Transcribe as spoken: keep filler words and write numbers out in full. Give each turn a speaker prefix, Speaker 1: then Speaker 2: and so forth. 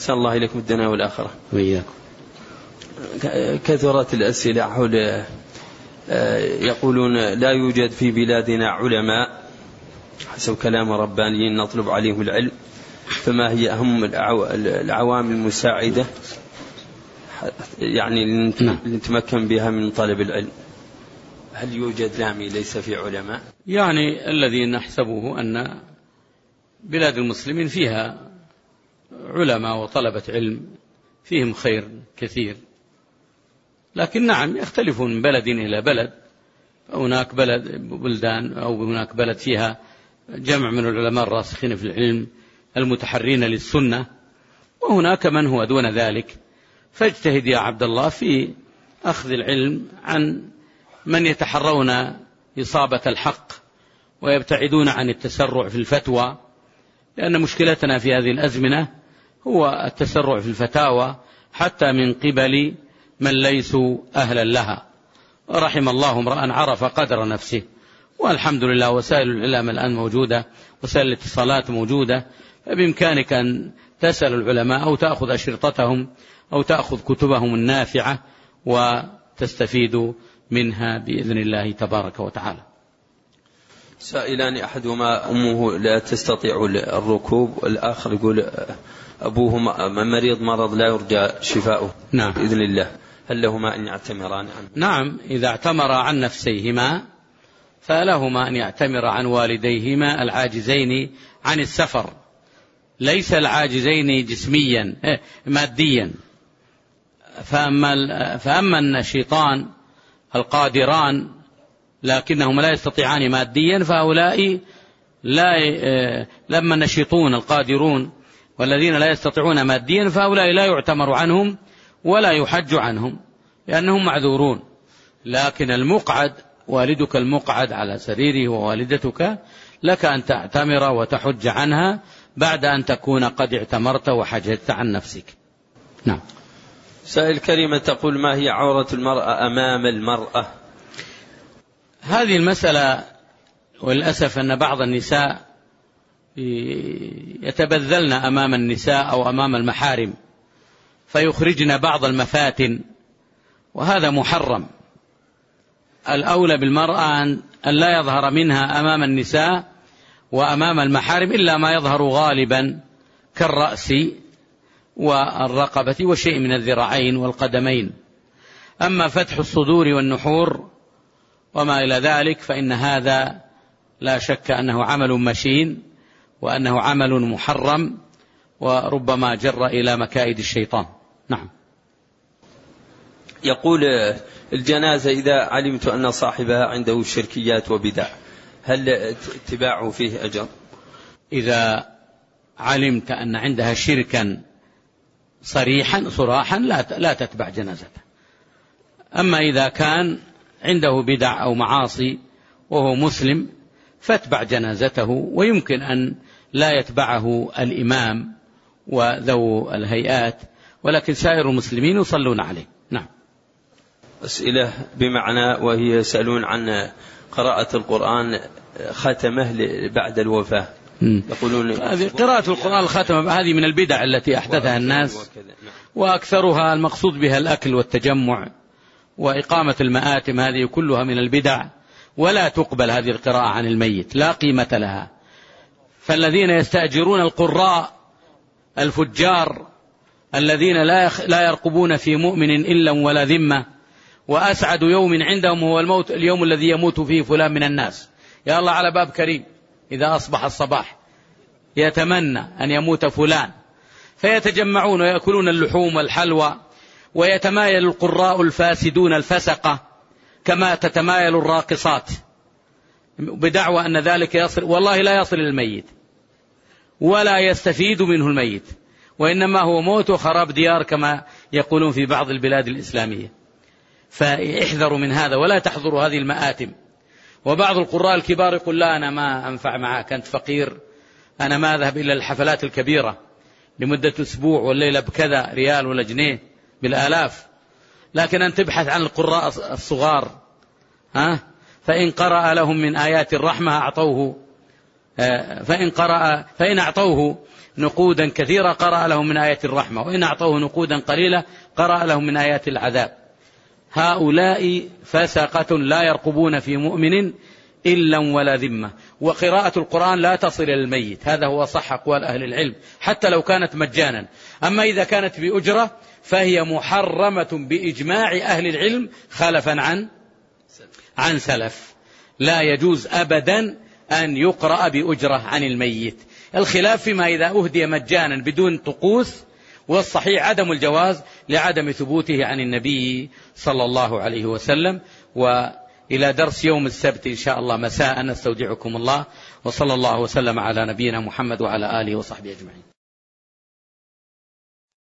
Speaker 1: أحسن الله إليكم الدنيا والآخرة.
Speaker 2: وإياكم.
Speaker 1: كثرت الأسئلة حول يقولون لا يوجد في بلادنا علماء حسب كلام ربانيين نطلب عليهم العلم، فما هي أهم العوامل المساعدة يعني لنتمكن بها من طلب العلم؟ هل يوجد لامي ليس في علماء؟
Speaker 2: يعني الذي نحسبه أن بلاد المسلمين فيها علماء وطلبة علم فيهم خير كثير، لكن نعم يختلف من بلد إلى بلد. هناك بلد بلدان أو هناك بلد فيها جمع من العلماء الراسخين في العلم المتحرين للسنة، وهناك من هو دون ذلك. فاجتهد يا عبد الله في أخذ العلم عن من يتحرون إصابة الحق ويبتعدون عن التسرع في الفتوى، لأن مشكلتنا في هذه الأزمنة هو التسرع في الفتاوى حتى من قبل من ليسوا أهلا لها. ورحم الله امرأ عرف قدر نفسه. والحمد لله وسائل العلم الآن موجودة، وسائل الاتصالات موجودة، فبإمكانك أن تسأل العلماء أو تأخذ أشرطتهم أو تأخذ كتبهم النافعة وتستفيد منها بإذن الله تبارك وتعالى.
Speaker 1: سائلان أحدهما أمه لا تستطيع الركوب، والآخر يقول أبوه مريض مرض لا يرجى شفاؤه
Speaker 2: نعم.
Speaker 1: بإذن الله، هل لهما أن يعتمران عنه؟
Speaker 2: نعم، إذا اعتمر عن نفسيهما فلهما أن يعتمر عن والديهما العاجزين عن السفر، ليس العاجزين جسميا ماديا. فأما, فأما النشيطان القادران لكنهم لا يستطيعان ماديا فهؤلاء لا لما النشيطون القادرون والذين لا يستطيعون ماديا فهؤلاء لا يعتمر عنهم ولا يحج عنهم لأنهم معذورون. لكن المقعد والدك المقعد على سريره ووالدتك لك أن تعتمر وتحج عنها بعد أن تكون قد اعتمرت وحججت عن نفسك. نعم.
Speaker 1: سائل كريمة تقول ما هي عورة المرأة أمام المرأة؟
Speaker 2: هذه المسألة والأسف أن بعض النساء يتبذلن أمام النساء أو أمام المحارم فيخرجن بعض المفاتن، وهذا محرم. الأولى بالمرأة أن لا يظهر منها أمام النساء وأمام المحارم إلا ما يظهر غالبا كالرأس والرقبة وشيء من الذراعين والقدمين. أما فتح الصدور والنحور وما إلى ذلك فإن هذا لا شك أنه عمل مشين وأنه عمل محرم وربما جر إلى مكائد الشيطان. نعم.
Speaker 1: يقول الجنازة إذا علمت أن صاحبها عنده شركيات وبدع هل اتباعه فيه أجر؟
Speaker 2: إذا علمت أن عندها شركا صريحا صراحا لا تتبع جنازته. أما إذا كان عنده بدع أو معاصي وهو مسلم فاتبع جنازته، ويمكن أن لا يتبعه الإمام وذو الهيئات ولكن سائر المسلمين يصلون عليه. نعم.
Speaker 1: أسئلة بمعنى وهي يسألون عن قراءة القرآن ختمه بعد الوفاة. يقولون
Speaker 2: هذه قراءة القرآن الختمه هذه من البدع التي أحدثها الناس، وأكثرها المقصود بها الأكل والتجمع وإقامة المآتم، هذه كلها من البدع ولا تقبل هذه القراءة عن الميت، لا قيمة لها. فالذين يستأجرون القراء الفجار الذين لا يرقبون في مؤمن إلا ولا ذمة، وأسعد يوم عندهم هو الموت اليوم الذي يموت فيه فلان من الناس. يا الله على باب كريم إذا أصبح الصباح يتمنى أن يموت فلان، فيتجمعون ويأكلون اللحوم والحلوى، ويتمايل القراء الفاسدون الفسقة كما تتمايل الراقصات بدعوى أن ذلك يصل، والله لا يصل الميت ولا يستفيد منه الميت، وإنما هو موت وخراب ديار كما يقولون في بعض البلاد الإسلامية. فاحذروا من هذا ولا تحضروا هذه المآتم. وبعض القراء الكبار يقول لا أنا ما أنفع معك، أنت فقير، أنا ما أذهب إلا الحفلات الكبيرة لمدة أسبوع والليلة بكذا ريال ولا جنيه بالآلاف، لكن أن تبحث عن القراء الصغار ها فإن قرأ لهم من آيات الرحمة أعطوه فإن قرأ فإن أعطوه نقودا كثيرة قرأ لهم من آيات الرحمة، وإن أعطوه نقودا قليلة قرأ لهم من آيات العذاب. هؤلاء فسقة لا يرقبون في مؤمن إلا ولا ذمة. وقراءة القرآن لا تصل إلى الميت، هذا هو صح أقوال أهل العلم، حتى لو كانت مجانا. أما إذا كانت بأجرة فهي محرمة بإجماع أهل العلم خلفا عن عن سلف. لا يجوز أبدا أن يقرأ بأجرة عن الميت. الخلاف فيما إذا أهدي مجانا بدون طقوس، والصحيح عدم الجواز لعدم ثبوته عن النبي صلى الله عليه وسلم. وإلى درس يوم السبت إن شاء الله مساء، نستودعكم الله، وصلى الله وسلم على نبينا محمد وعلى آله وصحبه أجمعين.